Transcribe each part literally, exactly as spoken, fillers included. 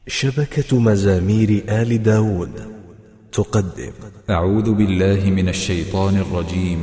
شبكة مزامير آل داود تقدم. أعوذ بالله من الشيطان الرجيم.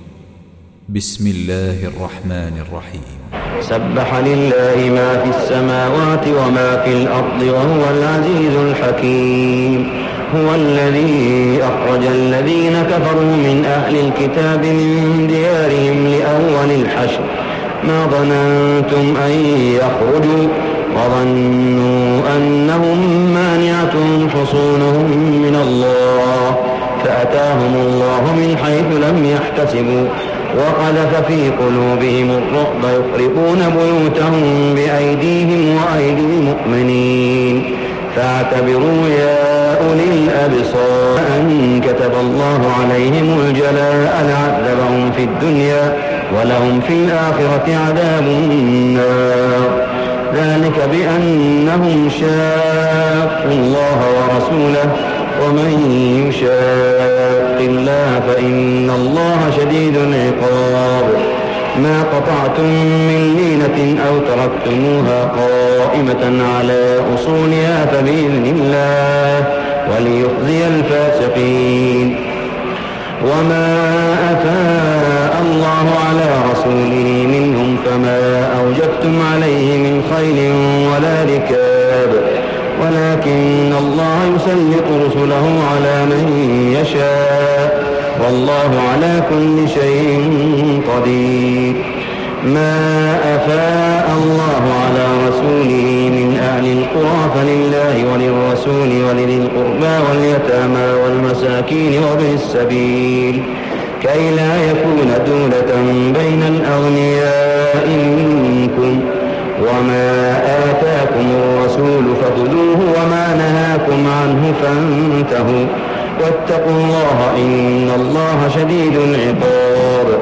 بسم الله الرحمن الرحيم. سبح لله ما في السماوات وما في الأرض وهو العزيز الحكيم. هو الذي أخرج الذين كفروا من أهل الكتاب من ديارهم لأول الحشر ما ظننتم أن يخرجوا وظنوا أنهم مانعتهم حصونهم من الله فأتاهم الله من حيث لم يحتسبوا وقذف في قلوبهم الرعب يخربون بيوتهم بأيديهم وأيدي المؤمنين فاعتبروا يا أولي الأبصار أن كتب الله عليهم الجلاء لعذبهم في الدنيا ولهم في الآخرة عذاب النار ذلك بأنهم شاقوا الله ورسوله ومن يشاق الله فإن الله شديد العقاب. ما قطعتم من لينة أو تركتموها قائمة على أصولها فبإذن الله وليخزي الفاسقين. وما أفاء الله على رسوله منهم فما أوجبتم عليه من خيل ولا ركاب ولكن الله يسلط رسله على من يشاء والله على كل شيء قدير. ما أفاء الله على رسوله من أهل القرى فلله وللرسول ولذي القربى واليتامى والمساكين وابن السبيل كي لا يكون دولة بين الأغنياء منكم. وما آتاكم الرسول فخذوه وما نهاكم عنه فانتهوا واتقوا الله إن الله شديد العقاب.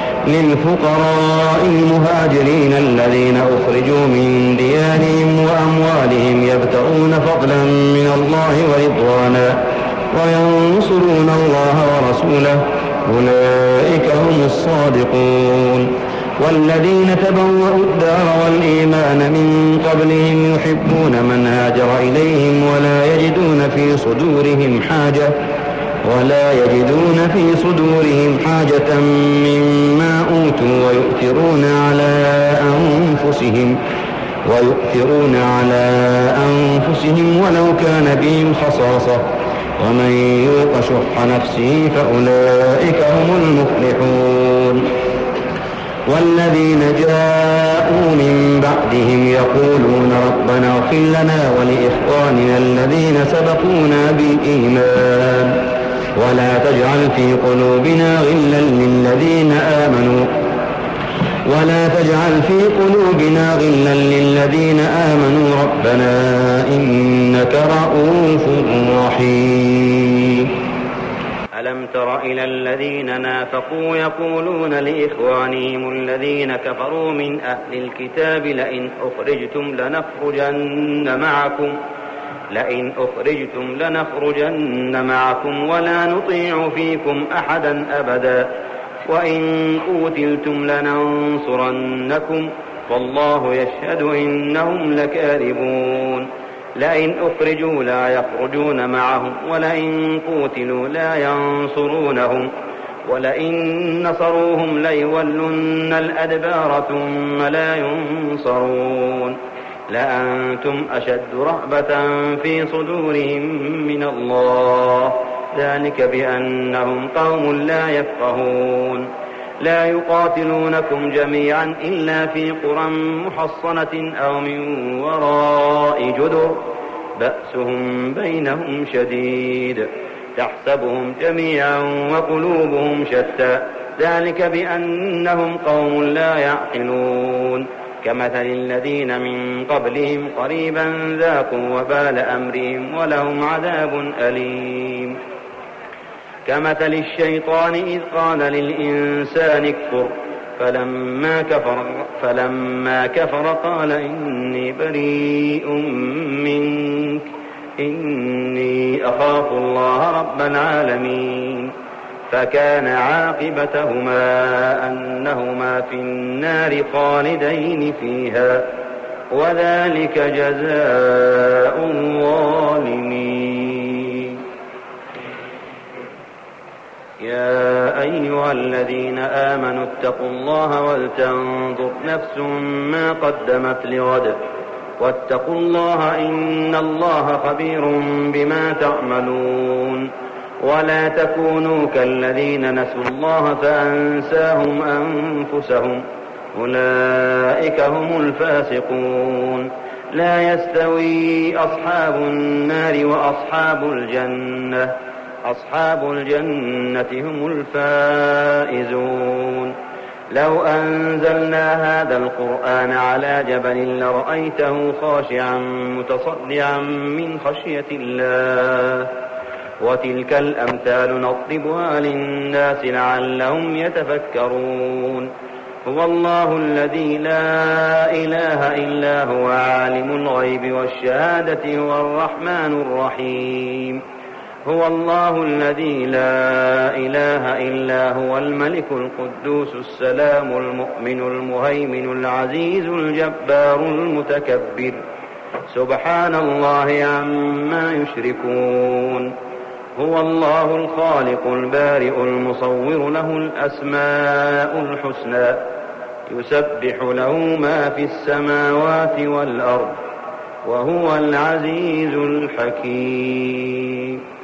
للفقراء المهاجرين الذين أخرجوا من ديارهم وأموالهم يبتغون فضلا من الله ورضوانا وينصرون الله ورسوله أولئك هم الصادقون. والذين تبوأوا الدار والإيمان من قبلهم يحبون من هاجر إليهم ولا يجدون في صدورهم حاجة ولا يجدون في صدورهم حاجة مما أوتوا ويؤثرون على أنفسهم ويؤثرون على أنفسهم ولو كان بهم خصاصة ومن يوق شح نفسه فأولئك هم المفلحون. والذين جاءوا من بعدهم يقولون ربنا اغفر لنا ولإخواننا الذين سبقونا بالإيمان ولا تجعل في قلوبنا غلا للذين آمنوا ولا تجعل في قلوبنا غلا للذين آمنوا ربنا إنك رؤوف رحيم. ألم تر إلى الذين نافقوا يقولون لإخوانهم الذين كفروا من أهل الكتاب لئن أخرجتم لنخرجن معكم لئن أخرجتم لنخرجن معكم ولا نطيع فيكم أحدا أبدا وإن قوتلتم لننصرنكم والله يشهد إنهم لكاذبون. لئن أخرجوا لا يخرجون معهم ولئن قوتلوا لا ينصرونهم ولئن نصروهم ليولن الأدبار ثم لا ينصرون. لأنتم أشد رهبة في صدورهم من الله ذلك بأنهم قوم لا يفقهون. لا يقاتلونكم جميعا إلا في قرى محصنة أو من وراء جدر بأسهم بينهم شديد تحسبهم جميعا وقلوبهم شتى ذلك بأنهم قوم لا يعقلون. كمثل الذين من قبلهم قريبا ذاقوا وبال أمرهم ولهم عذاب أليم. كمثل الشيطان إذ قال للإنسان اكفر فلما كفر, فلما كفر قال إني بريء منك إني أخاف الله رب العالمين. فكان عاقبتهما أنهما في النار خالدين فيها وذلك جزاء واتقوا الله ولتنظر نفس ما قدمت لغد واتقوا الله إن الله خبير بما تعملون ولا تكونوا كالذين نسوا الله فأنساهم أنفسهم أولئك هم الفاسقون لا يستوي أصحاب النار وأصحاب الجنة أصحاب الجنة هم الفائزون لو أنزلنا هذا القرآن على جبل لرأيته خاشعا متصدعا من خشية الله وتلك الأمثال نضربها للناس لعلهم يتفكرون هو الله الذي لا إله إلا هو عالم الغيب والشهادة هو الرحمن الرحيم هو الله الذي لا إله إلا هو الملك القدوس السلام المؤمن المهيمن العزيز الجبار المتكبر سبحان الله عما يشركون هو الله الخالق البارئ المصور له الأسماء الحسنى يسبح له ما في السماوات والأرض وهو العزيز الحكيم